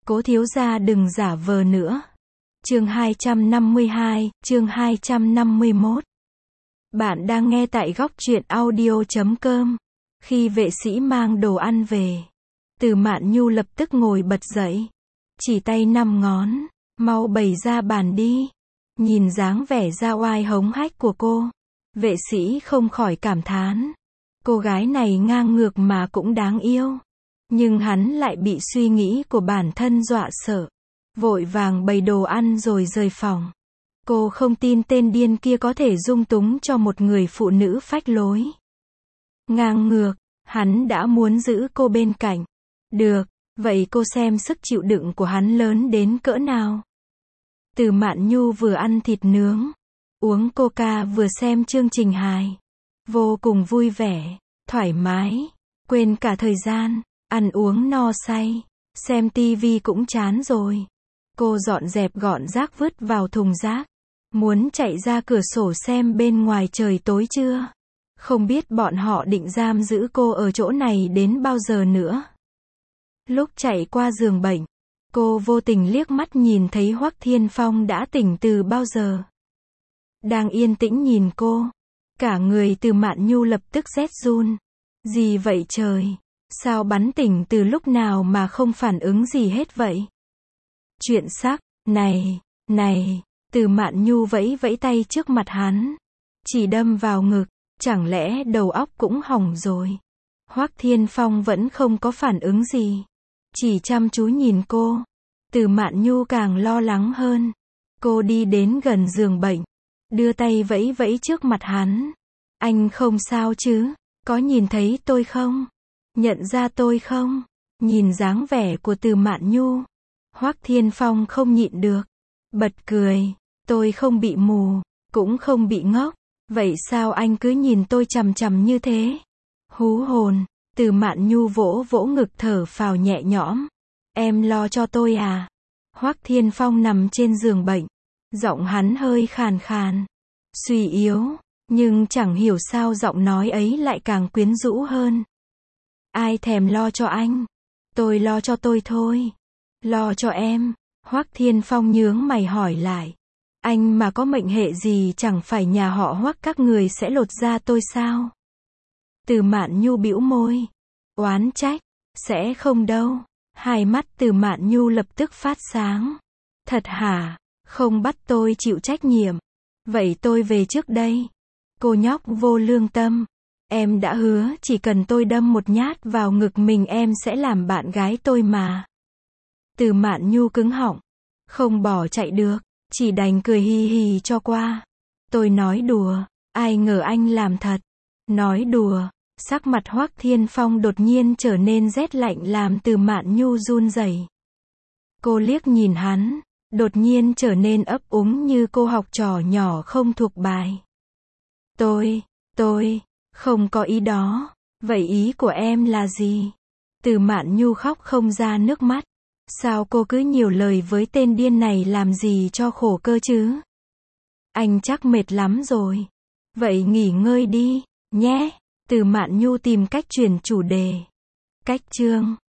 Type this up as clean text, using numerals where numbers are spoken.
Cố thiếu gia đừng giả vờ nữa. Chương 252, chương 251. Bạn đang nghe tại góc truyện audio.com. Khi vệ sĩ mang đồ ăn về, Từ Mạn Nhu lập tức ngồi bật dậy, chỉ tay 5 ngón, mau bày ra bàn đi. Nhìn dáng vẻ ra oai hống hách của cô, vệ sĩ không khỏi cảm thán. Cô gái này ngang ngược mà cũng đáng yêu. Nhưng hắn lại bị suy nghĩ của bản thân dọa sợ. Vội vàng bày đồ ăn rồi rời phòng. Cô không tin tên điên kia có thể dung túng cho một người phụ nữ phách lối. Ngang ngược, hắn đã muốn giữ cô bên cạnh. Được, vậy cô xem sức chịu đựng của hắn lớn đến cỡ nào. Từ Mạn Nhu vừa ăn thịt nướng, uống coca vừa xem chương trình hài. Vô cùng vui vẻ, thoải mái, quên cả thời gian, ăn uống no say, xem tivi cũng chán rồi. Cô dọn dẹp gọn rác vứt vào thùng rác, muốn chạy ra cửa sổ xem bên ngoài trời tối chưa. Không biết bọn họ định giam giữ cô ở chỗ này đến bao giờ nữa. Lúc chạy qua giường bệnh, cô vô tình liếc mắt nhìn thấy Hoắc Thiên Phong đã tỉnh từ bao giờ. Đang yên tĩnh nhìn cô, cả người Từ Mạn Nhu lập tức rét run. Gì vậy trời? Sao bắn tỉnh từ lúc nào mà không phản ứng gì hết vậy? Chuyện sắc, này, Từ Mạn Nhu vẫy vẫy tay trước mặt hắn. Chỉ đâm vào ngực, chẳng lẽ đầu óc cũng hỏng rồi? Hoắc Thiên Phong vẫn không có phản ứng gì, chỉ chăm chú nhìn cô. Từ Mạn Nhu càng lo lắng hơn. Cô đi đến gần giường bệnh, đưa tay vẫy vẫy trước mặt hắn. Anh không sao chứ? Có nhìn thấy tôi không? Nhận ra tôi không? Nhìn dáng vẻ của Từ Mạn Nhu, Hoắc Thiên Phong không nhịn được, bật cười. Tôi không bị mù, cũng không bị ngốc. Vậy sao anh cứ nhìn tôi chằm chằm như thế? Hú hồn. Từ Mạn Nhu vỗ vỗ ngực thở phào nhẹ nhõm. Em lo cho tôi à? Hoắc Thiên Phong nằm trên giường bệnh, giọng hắn hơi khàn khàn, suy yếu, nhưng chẳng hiểu sao giọng nói ấy lại càng quyến rũ hơn. Ai thèm lo cho anh? Tôi lo cho tôi thôi. Lo cho em? Hoắc Thiên Phong nhướng mày hỏi lại. Anh mà có mệnh hệ gì chẳng phải nhà họ Hoắc các người sẽ lột da tôi sao? Từ Mạn Nhu bĩu môi, oán trách. Sẽ không đâu. Hai mắt Từ Mạn Nhu lập tức phát sáng. Thật hả? Không bắt tôi chịu trách nhiệm. Vậy tôi về trước đây. Cô nhóc vô lương tâm. Em đã hứa chỉ cần tôi đâm một nhát vào ngực mình em sẽ làm bạn gái tôi mà. Từ Mạn Nhu cứng họng, không bỏ chạy được, chỉ đành cười hi hi cho qua. Tôi nói đùa, ai ngờ anh làm thật. Nói đùa. Sắc mặt Hoắc Thiên Phong đột nhiên trở nên rét lạnh làm Từ Mạn Nhu run rẩy. Cô liếc nhìn hắn, đột nhiên trở nên ấp úng như cô học trò nhỏ không thuộc bài. Tôi không có ý đó. Vậy ý của em là gì? Từ Mạn Nhu khóc không ra nước mắt. Sao cô cứ nhiều lời với tên điên này làm gì cho khổ cơ chứ? Anh chắc mệt lắm rồi. Vậy nghỉ ngơi đi, nhé. Từ Mạn Nhu tìm cách chuyển chủ đề. Cách chương